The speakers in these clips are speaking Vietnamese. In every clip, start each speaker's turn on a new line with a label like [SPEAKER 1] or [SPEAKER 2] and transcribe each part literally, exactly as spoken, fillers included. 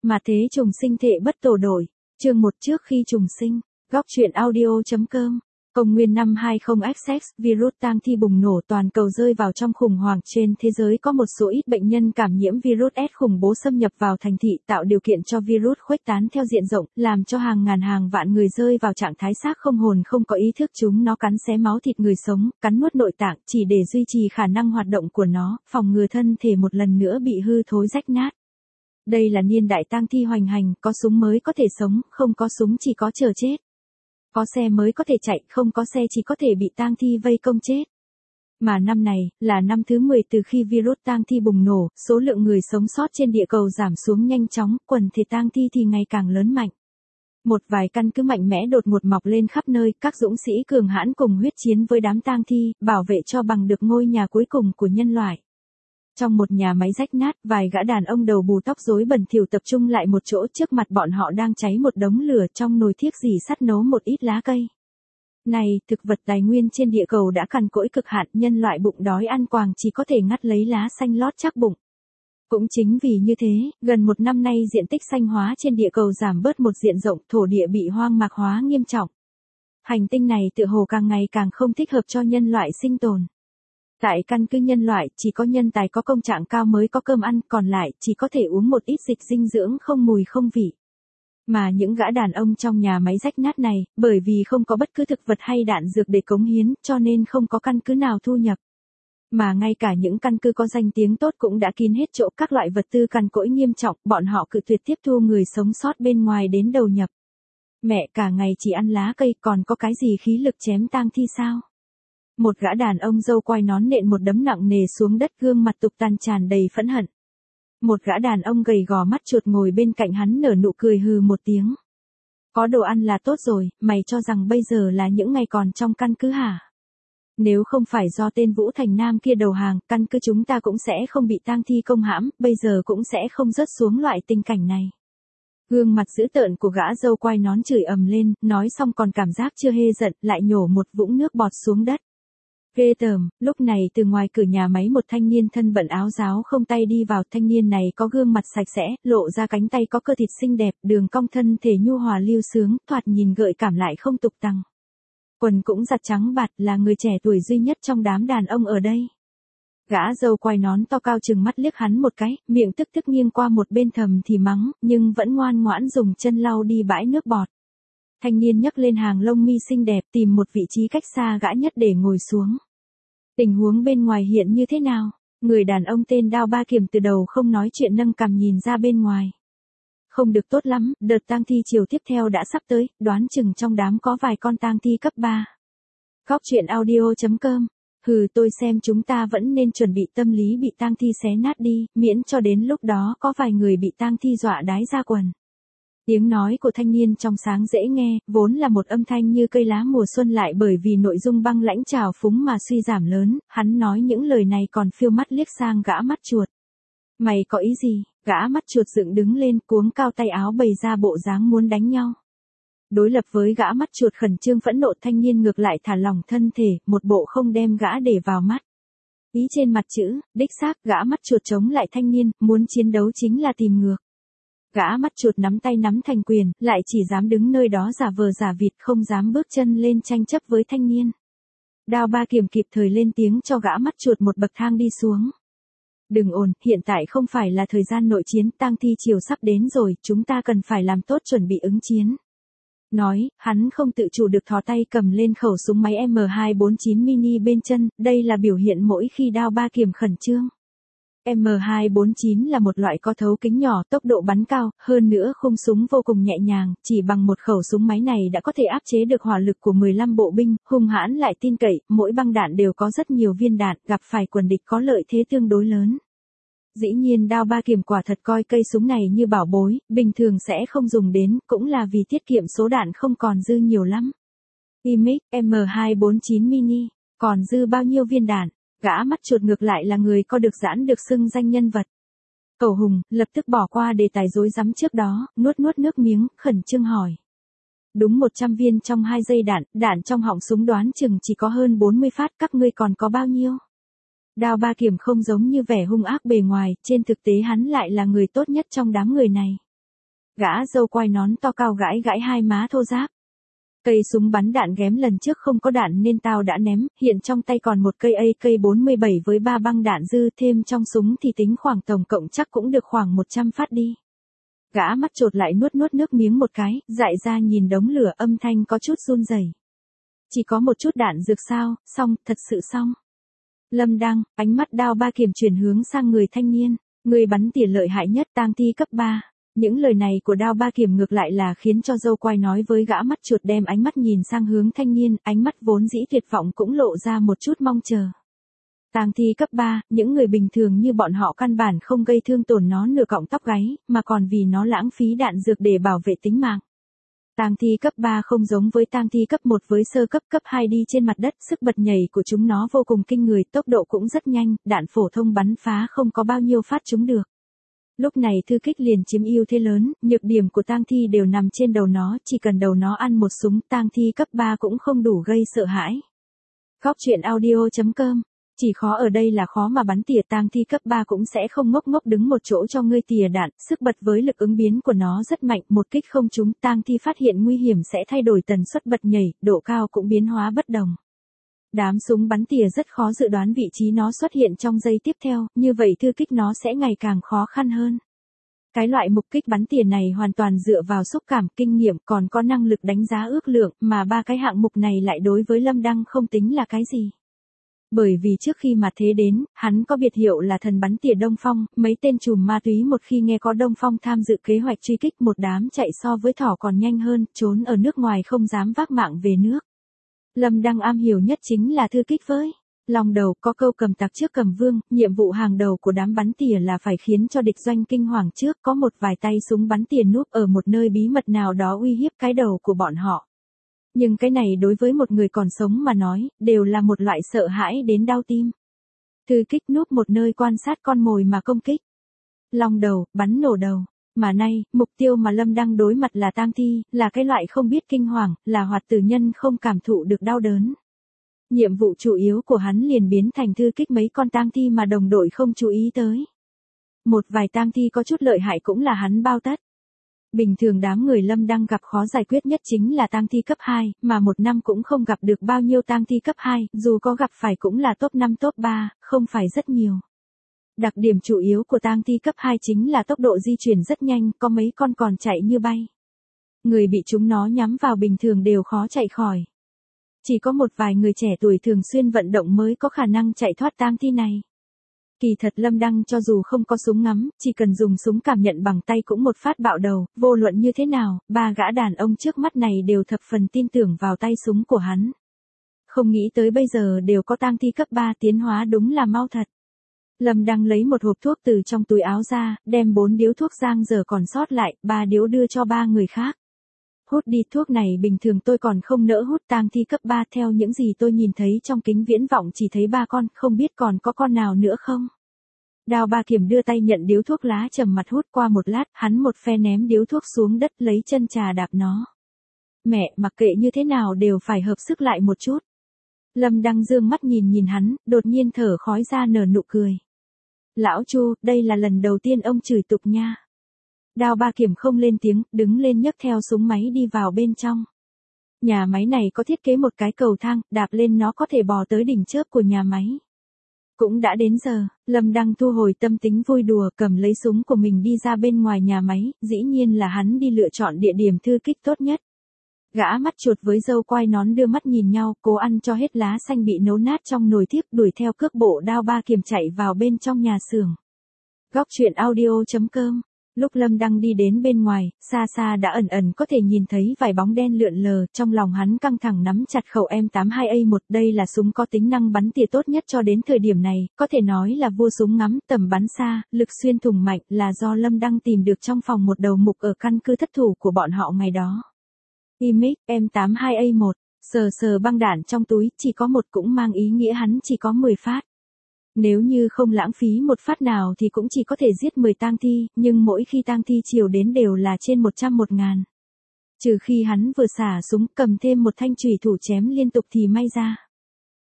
[SPEAKER 1] Mà thế trùng sinh thệ bất tổ đổi. Chương một trước khi trùng sinh. Góc truyện audio.com. Công nguyên năm hai không X X, virus tang thi bùng nổ, toàn cầu rơi vào trong khủng hoảng. Trên thế giới có một số ít bệnh nhân cảm nhiễm virus S khủng bố xâm nhập vào thành thị, tạo điều kiện cho virus khuếch tán theo diện rộng, làm cho hàng ngàn hàng vạn người rơi vào trạng thái xác không hồn không có ý thức. Chúng nó cắn xé máu thịt người sống, cắn nuốt nội tạng, chỉ để duy trì khả năng hoạt động của nó, phòng ngừa thân thể một lần nữa bị hư thối rách nát. Đây là niên đại tang thi hoành hành, có súng mới có thể sống, không có súng chỉ có chờ chết. Có xe mới có thể chạy, không có xe chỉ có thể bị tang thi vây công chết. Mà năm này, là năm thứ mười từ khi virus tang thi bùng nổ, số lượng người sống sót trên địa cầu giảm xuống nhanh chóng, quần thể tang thi thì ngày càng lớn mạnh. Một vài căn cứ mạnh mẽ đột ngột mọc lên khắp nơi, các dũng sĩ cường hãn cùng huyết chiến với đám tang thi, bảo vệ cho bằng được ngôi nhà cuối cùng của nhân loại. Trong một nhà máy rách nát, vài gã đàn ông đầu bù tóc rối bẩn thỉu tập trung lại một chỗ, trước mặt bọn họ đang cháy một đống lửa, trong nồi thiếc rỉ sắt nấu một ít lá cây. Này, thực vật tài nguyên trên địa cầu đã cằn cỗi cực hạn, nhân loại bụng đói ăn quàng chỉ có thể ngắt lấy lá xanh lót chắc bụng. Cũng chính vì như thế, gần một năm nay diện tích xanh hóa trên địa cầu giảm bớt một diện rộng, thổ địa bị hoang mạc hóa nghiêm trọng. Hành tinh này tựa hồ càng ngày càng không thích hợp cho nhân loại sinh tồn. Tại căn cứ nhân loại, chỉ có nhân tài có công trạng cao mới có cơm ăn, còn lại chỉ có thể uống một ít dịch dinh dưỡng không mùi không vị. Mà những gã đàn ông trong nhà máy rách nát này, bởi vì không có bất cứ thực vật hay đạn dược để cống hiến, cho nên không có căn cứ nào thu nhập. Mà ngay cả những căn cứ có danh tiếng tốt cũng đã kín hết chỗ, các loại vật tư cằn cỗi nghiêm trọng, bọn họ cự tuyệt tiếp thu người sống sót bên ngoài đến đầu nhập. Mẹ cả ngày chỉ ăn lá cây, còn có cái gì khí lực chém tang thi sao? Một gã đàn ông râu quai nón nện một đấm nặng nề xuống đất, gương mặt tục tằn tràn đầy phẫn hận. Một gã đàn ông gầy gò mắt chuột ngồi bên cạnh hắn nở nụ cười hừ một tiếng. Có đồ ăn là tốt rồi, mày cho rằng bây giờ là những ngày còn trong căn cứ hả? Nếu không phải do tên Vũ Thành Nam kia đầu hàng, căn cứ chúng ta cũng sẽ không bị tang thi công hãm, bây giờ cũng sẽ không rớt xuống loại tình cảnh này. Gương mặt dữ tợn của gã râu quai nón chửi ầm lên, nói xong còn cảm giác chưa hề giận, lại nhổ một vũng nước bọt xuống đất. Ghê tởm, lúc này từ ngoài cửa nhà máy một thanh niên thân bận áo giáo không tay đi vào. Thanh niên này có gương mặt sạch sẽ, lộ ra cánh tay có cơ thịt xinh đẹp, đường cong thân thể nhu hòa lưu sướng, thoạt nhìn gợi cảm lại không tục tằng. Quần cũng giặt trắng bạt, là người trẻ tuổi duy nhất trong đám đàn ông ở đây. Gã râu quai nón to cao trừng mắt liếc hắn một cái, miệng tức tức nghiêng qua một bên thầm thì mắng, nhưng vẫn ngoan ngoãn dùng chân lau đi bãi nước bọt. Thanh niên nhấc lên hàng lông mi xinh đẹp, tìm một vị trí cách xa gã nhất để ngồi xuống. Tình huống bên ngoài hiện như thế nào? Người đàn ông tên Đao Ba Kiềm từ đầu không nói chuyện nâng cằm nhìn ra bên ngoài. Không được tốt lắm, đợt tang thi chiều tiếp theo đã sắp tới, đoán chừng trong đám có vài con tang thi cấp ba. Góc truyện audio.com. Hừ, tôi xem chúng ta vẫn nên chuẩn bị tâm lý bị tang thi xé nát đi, miễn cho đến lúc đó có vài người bị tang thi dọa đái ra quần. Tiếng nói của thanh niên trong sáng dễ nghe, vốn là một âm thanh như cây lá mùa xuân, lại bởi vì nội dung băng lãnh trào phúng mà suy giảm lớn. Hắn nói những lời này còn phiêu mắt liếc sang gã mắt chuột. Mày có ý gì? Gã mắt chuột dựng đứng lên, cuống cao tay áo bày ra bộ dáng muốn đánh nhau. Đối lập với gã mắt chuột khẩn trương phẫn nộ, thanh niên ngược lại thả lỏng thân thể, một bộ không đem gã để vào mắt. Ý trên mặt chữ, đích xác, gã mắt chuột chống lại thanh niên, muốn chiến đấu chính là tìm ngược. Gã mắt chuột nắm tay nắm thành quyền, lại chỉ dám đứng nơi đó giả vờ giả vịt, không dám bước chân lên tranh chấp với thanh niên. Đao Ba Kiềm kịp thời lên tiếng cho gã mắt chuột một bậc thang đi xuống. Đừng ồn, hiện tại không phải là thời gian nội chiến, tang thi chiều sắp đến rồi, chúng ta cần phải làm tốt chuẩn bị ứng chiến. Nói, hắn không tự chủ được thò tay cầm lên khẩu súng máy M hai bốn chín mini bên chân, đây là biểu hiện mỗi khi Đao Ba Kiềm khẩn trương. M hai bốn chín là một loại có thấu kính nhỏ, tốc độ bắn cao, hơn nữa khung súng vô cùng nhẹ nhàng, chỉ bằng một khẩu súng máy này đã có thể áp chế được hỏa lực của mười lăm bộ binh, hung hãn lại tin cậy, mỗi băng đạn đều có rất nhiều viên đạn, gặp phải quần địch có lợi thế tương đối lớn. Dĩ nhiên Đao Ba Kiềm quả thật coi cây súng này như bảo bối, bình thường sẽ không dùng đến, cũng là vì tiết kiệm số đạn không còn dư nhiều lắm. Imix M hai bốn chín mini, còn dư bao nhiêu viên đạn? Gã mắt chuột ngược lại là người có được giãn được xưng danh nhân vật. Cẩu Hùng lập tức bỏ qua đề tài rối rắm trước đó, nuốt nuốt nước miếng, khẩn trương hỏi. Đúng một trăm viên trong hai giây đạn, đạn trong họng súng đoán chừng chỉ có hơn bốn mươi phát, các ngươi còn có bao nhiêu? Đao Ba Kiềm không giống như vẻ hung ác bề ngoài, trên thực tế hắn lại là người tốt nhất trong đám người này. Gã dâu quai nón to cao gãi gãi hai má thô ráp. Cây súng bắn đạn ghém lần trước không có đạn nên tao đã ném, hiện trong tay còn một cây A K bốn mươi bảy với ba băng đạn dư, thêm trong súng thì tính khoảng tổng cộng chắc cũng được khoảng một trăm phát đi. Gã mắt chột lại nuốt nuốt nước miếng một cái, dại ra nhìn đống lửa, âm thanh có chút run rẩy. Chỉ có một chút đạn dược sao, xong, thật sự xong. Lâm Đăng, ánh mắt Đao Ba Kiềm chuyển hướng sang người thanh niên, người bắn tỉa lợi hại nhất, tang thi cấp ba. Những lời này của Đao Ba Kiềm ngược lại là khiến cho dâu quai nói với gã mắt chuột đem ánh mắt nhìn sang hướng thanh niên, ánh mắt vốn dĩ tuyệt vọng cũng lộ ra một chút mong chờ. Tang thi cấp ba, những người bình thường như bọn họ căn bản không gây thương tổn nó nửa cọng tóc gáy, mà còn vì nó lãng phí đạn dược để bảo vệ tính mạng. Tang thi cấp ba không giống với tang thi cấp một với sơ cấp cấp hai đi trên mặt đất, sức bật nhảy của chúng nó vô cùng kinh người, tốc độ cũng rất nhanh, đạn phổ thông bắn phá không có bao nhiêu phát chúng được. Lúc này thư kích liền chiếm ưu thế lớn, nhược điểm của tang thi đều nằm trên đầu nó, chỉ cần đầu nó ăn một súng, tang thi cấp ba cũng không đủ gây sợ hãi. Góc truyện audio chấm com. Chỉ khó ở đây là khó mà bắn tỉa, tang thi cấp ba cũng sẽ không ngốc ngốc đứng một chỗ cho ngươi tỉa đạn, sức bật với lực ứng biến của nó rất mạnh, một kích không trúng, tang thi phát hiện nguy hiểm sẽ thay đổi tần suất bật nhảy, độ cao cũng biến hóa bất đồng. Đám súng bắn tỉa rất khó dự đoán vị trí nó xuất hiện trong giây tiếp theo, như vậy thư kích nó sẽ ngày càng khó khăn hơn. Cái loại mục kích bắn tỉa này hoàn toàn dựa vào xúc cảm, kinh nghiệm, còn có năng lực đánh giá ước lượng, mà ba cái hạng mục này lại đối với Lâm Đăng không tính là cái gì. Bởi vì trước khi mà thế đến, hắn có biệt hiệu là thần bắn tỉa Đông Phong, mấy tên trùm ma túy một khi nghe có Đông Phong tham dự kế hoạch truy kích một đám chạy so với thỏ còn nhanh hơn, trốn ở nước ngoài không dám vác mạng về nước. Lâm Đăng am hiểu nhất chính là thư kích với lòng đầu, có câu cầm tặc trước cầm vương, nhiệm vụ hàng đầu của đám bắn tỉa là phải khiến cho địch doanh kinh hoàng trước, có một vài tay súng bắn tỉa núp ở một nơi bí mật nào đó uy hiếp cái đầu của bọn họ. Nhưng cái này đối với một người còn sống mà nói, đều là một loại sợ hãi đến đau tim. Thư kích núp một nơi quan sát con mồi mà công kích. Lòng đầu, bắn nổ đầu. Mà nay, mục tiêu mà Lâm Đăng đối mặt là tang thi, là cái loại không biết kinh hoàng, là hoạt tử nhân không cảm thụ được đau đớn. Nhiệm vụ chủ yếu của hắn liền biến thành thư kích mấy con tang thi mà đồng đội không chú ý tới. Một vài tang thi có chút lợi hại cũng là hắn bao tất. Bình thường đám người Lâm Đăng gặp khó giải quyết nhất chính là tang thi cấp hai, mà một năm cũng không gặp được bao nhiêu tang thi cấp hai, dù có gặp phải cũng là top năm top ba, không phải rất nhiều. Đặc điểm chủ yếu của tang thi cấp hai chính là tốc độ di chuyển rất nhanh, có mấy con còn chạy như bay. Người bị chúng nó nhắm vào bình thường đều khó chạy khỏi. Chỉ có một vài người trẻ tuổi thường xuyên vận động mới có khả năng chạy thoát tang thi này. Kỳ thật Lâm Đăng cho dù không có súng ngắm, chỉ cần dùng súng cảm nhận bằng tay cũng một phát bạo đầu, vô luận như thế nào, ba gã đàn ông trước mắt này đều thập phần tin tưởng vào tay súng của hắn. Không nghĩ tới bây giờ đều có tang thi cấp ba, tiến hóa đúng là mau thật. Lâm Đăng lấy một hộp thuốc từ trong túi áo ra, đem bốn điếu thuốc giang dở còn sót lại, ba điếu đưa cho ba người khác. Hút đi, thuốc này bình thường tôi còn không nỡ hút, tang thi cấp ba theo những gì tôi nhìn thấy trong kính viễn vọng chỉ thấy ba con, không biết còn có con nào nữa không. Đao Ba Kiềm đưa tay nhận điếu thuốc lá trầm mặt hút, qua một lát, hắn một phe ném điếu thuốc xuống đất lấy chân trà đạp nó. Mẹ, mặc kệ như thế nào đều phải hợp sức lại một chút. Lâm Đăng dương mắt nhìn nhìn hắn, đột nhiên thở khói ra nở nụ cười. Lão Chu, đây là lần đầu tiên ông chửi tục nha. Đao Ba Kiềm không lên tiếng, đứng lên nhấc theo súng máy đi vào bên trong. Nhà máy này có thiết kế một cái cầu thang, đạp lên nó có thể bò tới đỉnh chớp của nhà máy. Cũng đã đến giờ, Lâm Đăng thu hồi tâm tính vui đùa, cầm lấy súng của mình đi ra bên ngoài nhà máy, dĩ nhiên là hắn đi lựa chọn địa điểm thư kích tốt nhất. Gã mắt chuột với dâu quai nón đưa mắt nhìn nhau, cố ăn cho hết lá xanh bị nấu nát trong nồi thiếc, đuổi theo cước bộ Đao Ba Kiềm chạy vào bên trong nhà xưởng. Góc truyện audio chấm com. Lúc Lâm Đăng đi đến bên ngoài, xa xa đã ẩn ẩn có thể nhìn thấy vài bóng đen lượn lờ, trong lòng hắn căng thẳng nắm chặt khẩu M tám hai A một, đây là súng có tính năng bắn tỉa tốt nhất cho đến thời điểm này, có thể nói là vua súng ngắm, tầm bắn xa, lực xuyên thủng mạnh, là do Lâm Đăng tìm được trong phòng một đầu mục ở căn cứ thất thủ của bọn họ ngày đó. Imix, M tám hai A một, sờ sờ băng đạn trong túi, chỉ có một cũng mang ý nghĩa hắn chỉ có mười phát. Nếu như không lãng phí một phát nào thì cũng chỉ có thể giết mười tang thi, nhưng mỗi khi tang thi chiều đến đều là trên một trăm một ngàn. Trừ khi hắn vừa xả súng cầm thêm một thanh chùy thủ chém liên tục thì may ra.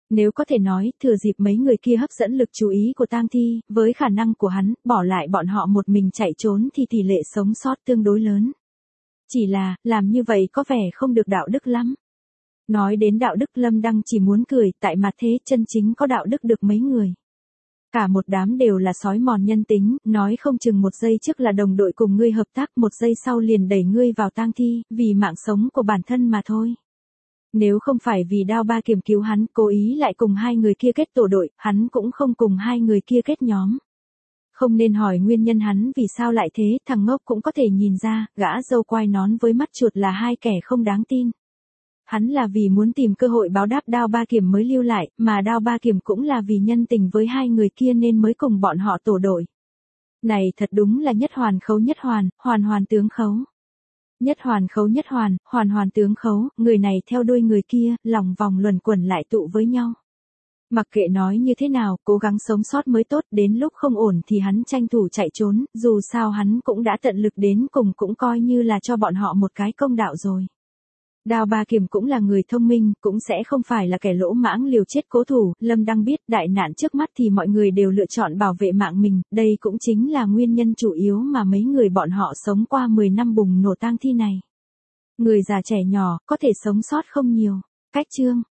[SPEAKER 1] Nếu có thể nói, thừa dịp mấy người kia hấp dẫn lực chú ý của tang thi, với khả năng của hắn, bỏ lại bọn họ một mình chạy trốn thì tỷ lệ sống sót tương đối lớn. Chỉ là, làm như vậy có vẻ không được đạo đức lắm. Nói đến đạo đức Lâm Đăng chỉ muốn cười, tại mặt thế chân chính có đạo đức được mấy người. Cả một đám đều là sói mòn nhân tính, nói không chừng một giây trước là đồng đội cùng ngươi hợp tác, một giây sau liền đẩy ngươi vào tang thi, vì mạng sống của bản thân mà thôi. Nếu không phải vì Đao Ba Kiềm cứu hắn, cố ý lại cùng hai người kia kết tổ đội, hắn cũng không cùng hai người kia kết nhóm. Không nên hỏi nguyên nhân hắn vì sao lại thế, thằng ngốc cũng có thể nhìn ra, gã râu quai nón với mắt chuột là hai kẻ không đáng tin. Hắn là vì muốn tìm cơ hội báo đáp Đao Ba Kiềm mới lưu lại, mà Đao Ba Kiềm cũng là vì nhân tình với hai người kia nên mới cùng bọn họ tổ đội. Này thật đúng là nhất hoàn khấu nhất hoàn, hoàn hoàn tướng khấu. Nhất hoàn khấu nhất hoàn, hoàn hoàn tướng khấu, người này theo đuôi người kia, lòng vòng luẩn quẩn lại tụ với nhau. Mặc kệ nói như thế nào, cố gắng sống sót mới tốt, đến lúc không ổn thì hắn tranh thủ chạy trốn, dù sao hắn cũng đã tận lực đến cùng, cũng coi như là cho bọn họ một cái công đạo rồi. Đao Ba Kiềm cũng là người thông minh, cũng sẽ không phải là kẻ lỗ mãng liều chết cố thủ, Lâm Đăng biết đại nạn trước mắt thì mọi người đều lựa chọn bảo vệ mạng mình, đây cũng chính là nguyên nhân chủ yếu mà mấy người bọn họ sống qua mười năm bùng nổ tang thi này. Người già trẻ nhỏ, có thể sống sót không nhiều. Cách chương